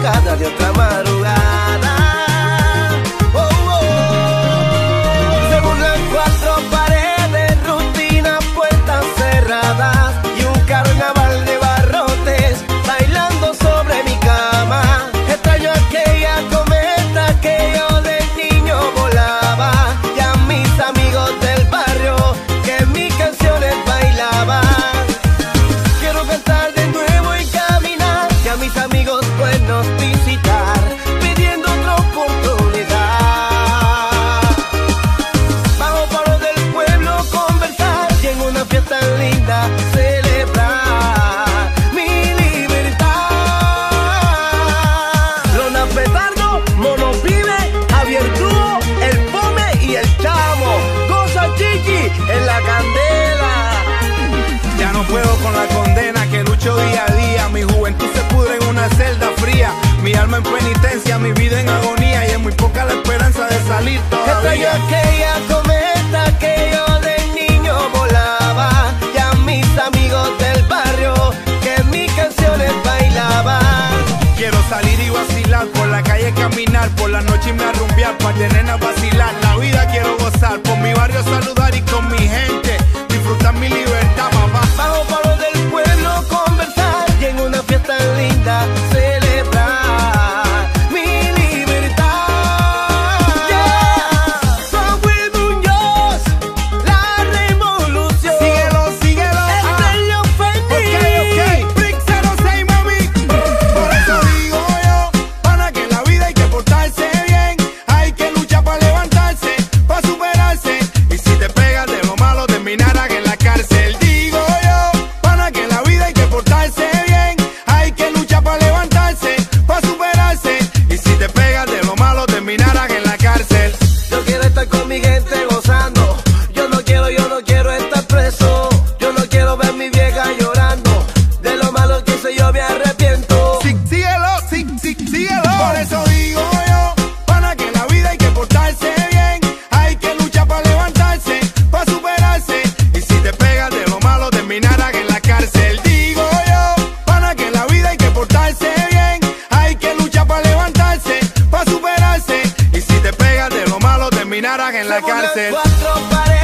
madrugada de otra madrugada. Oh, oh. Se burlan cuatro paredes, rutina, puertas cerradas y un carnaval de barrotes bailando sobre mi cama. Extraño aquella cometa que yo de niño volaba y a mis amigos del barrio que en mis canciones bailaban. Quiero cantar de nuevo y caminar y a mis amigos buenos visitar, pidiendo otra oportunidad. Bajo paro del pueblo conversar y en una fiesta linda celebrar mi libertad. Lona Petardo, Mono Pibe, Javier Dúo, El Pome y El Chamo. Goza Chiqui en la candela. Ya no puedo con la condena que lucho día a día. Mi juventud se pudre en una celda fría. Mi alma en penitencia, mi vida en agonía. Y es muy poca la esperanza de salir Extraño todavía. aquella cometa que yo de niño volaba y a mis amigos del barrio que en mis canciones bailaban. Quiero salir y vacilar, por la calle caminar, por la noche irme a rumbear, pa' de nena vacilar. La vida quiero gozar, por mi barrio saludar y con mi gente disfrutar mi libertad, mamá. Bajo paro del pueblo conversar y en una fiesta linda celebrar mi libertad. Yeah. San Luis Muñoz, la revolución. Síguelo, síguelo. Estrella Fendi. Ok, Brick 06, mami. Por eso digo yo, para que en la vida hay que portarse bien. Hay que luchar para levantarse, para superarse. Y si te pegas de lo malo, terminarás en la cárcel. Digo yo, para que en la vida hay que portarse bien. Hay que luchar para levantarse, para superarse. Y si te pegas de lo malo, terminarás en la cárcel. Yo quiero estar con mi gente gozando. Yo no quiero estar preso. Yo no quiero ver mi vieja llorando. De lo malo que hice yo me arrepiento. Sí, síguelo. Por eso digo yo, para que en la vida hay que portarse bien. Hay que luchar para levantarse, para superarse. Y si te pegas de lo malo, terminarás en la cárcel. Digo yo, para que en la vida hay que portarse bien. Hay que luchar para levantarse, para superarse. Y si te pegas de lo malo, terminarás en la Se burlan cárcel. cuatro paredes.